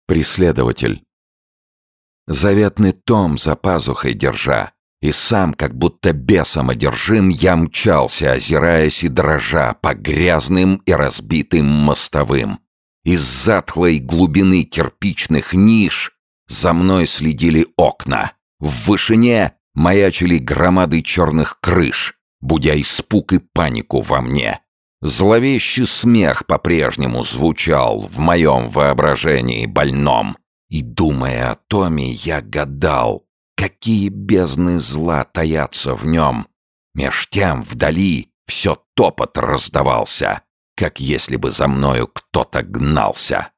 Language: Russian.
Преследователь. Заветный том за пазухой держа, и сам, как будто бесом одержим, я мчался, озираясь и дрожа по грязным и разбитым мостовым. Из затхлой глубины кирпичных ниш за мной следили окна. В вышине маячили громады черных крыш, будя испуг и панику во мне. Зловещий смех по-прежнему звучал в моем воображении больном. И, думая о Томе, я гадал, какие бездны зла таятся в нем. Меж тем вдали все топот раздавался, как если бы за мною кто-то гнался.